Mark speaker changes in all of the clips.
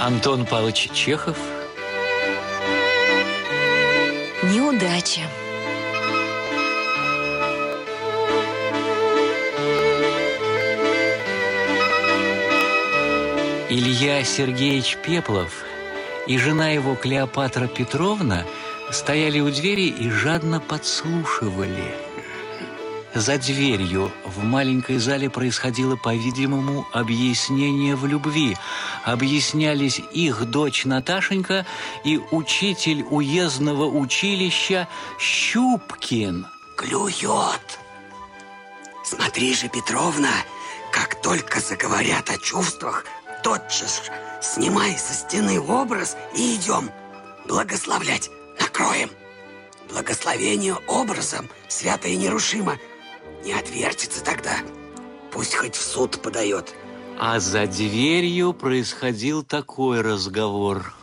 Speaker 1: Антон Павлович Чехов.
Speaker 2: Неудача.
Speaker 1: Илья Сергеевич Пеплов и жена его Клеопатра Петровна стояли у двери и жадно подслушивали. За дверью в маленькой зале происходило, по-видимому, объяснение в любви. Объяснялись их дочь Наташенька и учитель уездного училища Щупкин.
Speaker 3: Клюет. Смотри же, Петровна, как только заговорят о чувствах, тотчас же снимай со стены образ и идем благословлять, накроем. Благословение образом свято и нерушимо. Не отвертится тогда. Пусть хоть в суд подает.
Speaker 1: А за дверью происходил такой разговор.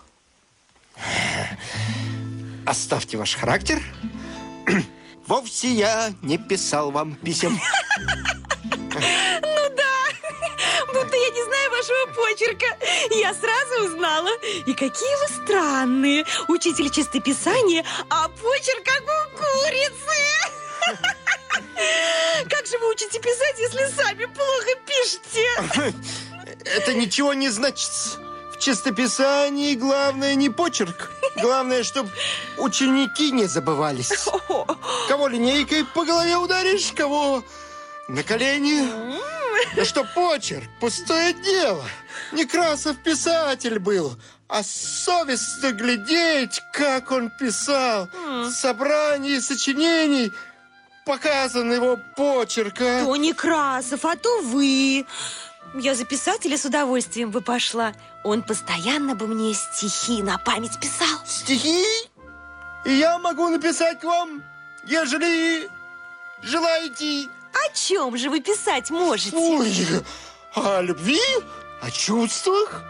Speaker 4: Оставьте ваш характер. Вовсе я не писал вам писем.
Speaker 2: Ну да, будто я не знаю вашего почерка. Я сразу узнала. И какие вы странные. Учитель чистописания, а почерк как у курицы. Как же вы учите писать, если сами плохо пишете?
Speaker 4: Это ничего не значит. В чистописании главное не почерк. Главное, чтобы ученики не забывались. Кого линейкой по голове ударишь, кого на колени. Да что почерк, пустое дело. Некрасов писатель был, а совестно глядеть, как он писал. В собрании сочинений показан его почерк.
Speaker 2: То Некрасов, а то вы. Я за писателя с удовольствием бы пошла. Он постоянно бы мне стихи на память писал.
Speaker 4: Стихи? И я могу написать к вам, ежели желаете.
Speaker 2: О чем же вы писать можете?
Speaker 4: Ой, о любви, о чувствах,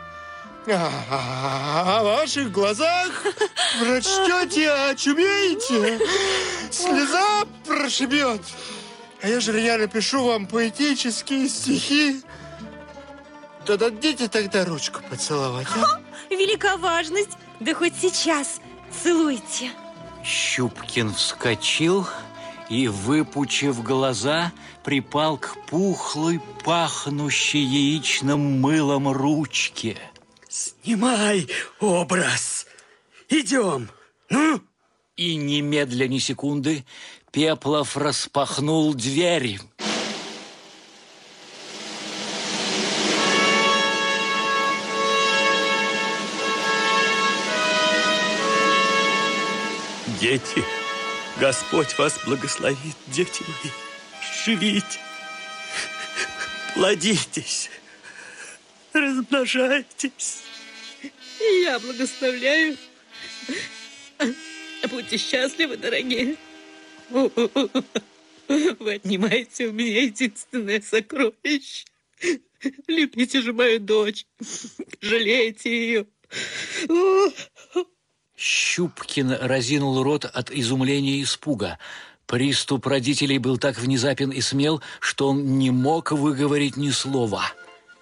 Speaker 4: о ваших глазах. Прочтете, очумеете, слеза прошибет. А ежели я напишу вам поэтические стихи, то дадите тогда ручку поцеловать, а?
Speaker 2: Велика важность. Да хоть сейчас целуйте.
Speaker 1: Щупкин вскочил и, выпучив глаза, припал к пухлой, пахнущей яичным мылом ручке.
Speaker 3: Снимай образ. Идем. Ну?
Speaker 1: И немедля ни секунды Пеплов распахнул дверь.
Speaker 5: Дети, Господь вас благословит, дети мои. Живите, плодитесь, размножайтесь.
Speaker 6: И я благословляю. Будьте счастливы, дорогие. Вы отнимаете у меня единственное сокровище. Любите же мою дочь. Жалейте ее.
Speaker 1: Щупкин разинул рот от изумления и испуга. Приступ родителей был так внезапен и смел, что он не мог выговорить ни слова.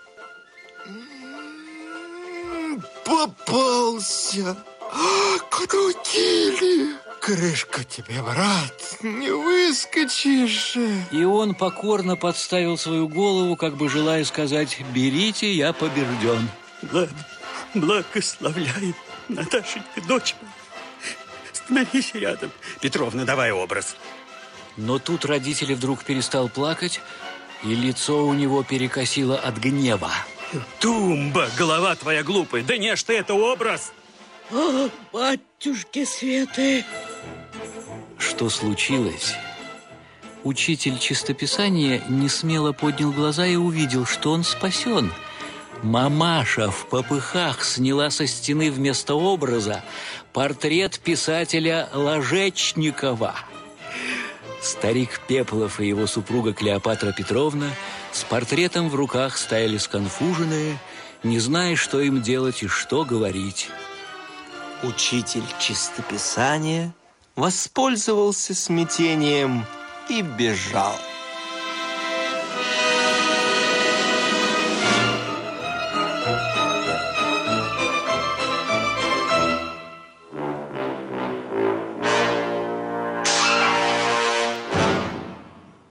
Speaker 4: Попался. Крутили. Крышка тебе, брат, не выскочишь.
Speaker 1: И он покорно подставил свою голову, как бы желая сказать: «Берите, я побежден».
Speaker 5: Ладно, благословляю, Наташенька, дочь моя. Становись рядом. Петровна, давай образ.
Speaker 1: Но тут родители вдруг перестал плакать, и лицо у него перекосило от гнева.
Speaker 5: Тумба, голова твоя глупая. Да не, что это образ.
Speaker 6: О, батюшки светы!
Speaker 1: Что случилось? Учитель чистописания несмело поднял глаза и увидел, что он спасен. Мамаша в попыхах сняла со стены вместо образа портрет писателя Ложечникова. Старик Пеплов и его супруга Клеопатра Петровна с портретом в руках стояли сконфуженные, не зная, что им делать и что говорить.
Speaker 7: Учитель чистописания воспользовался смятением и бежал.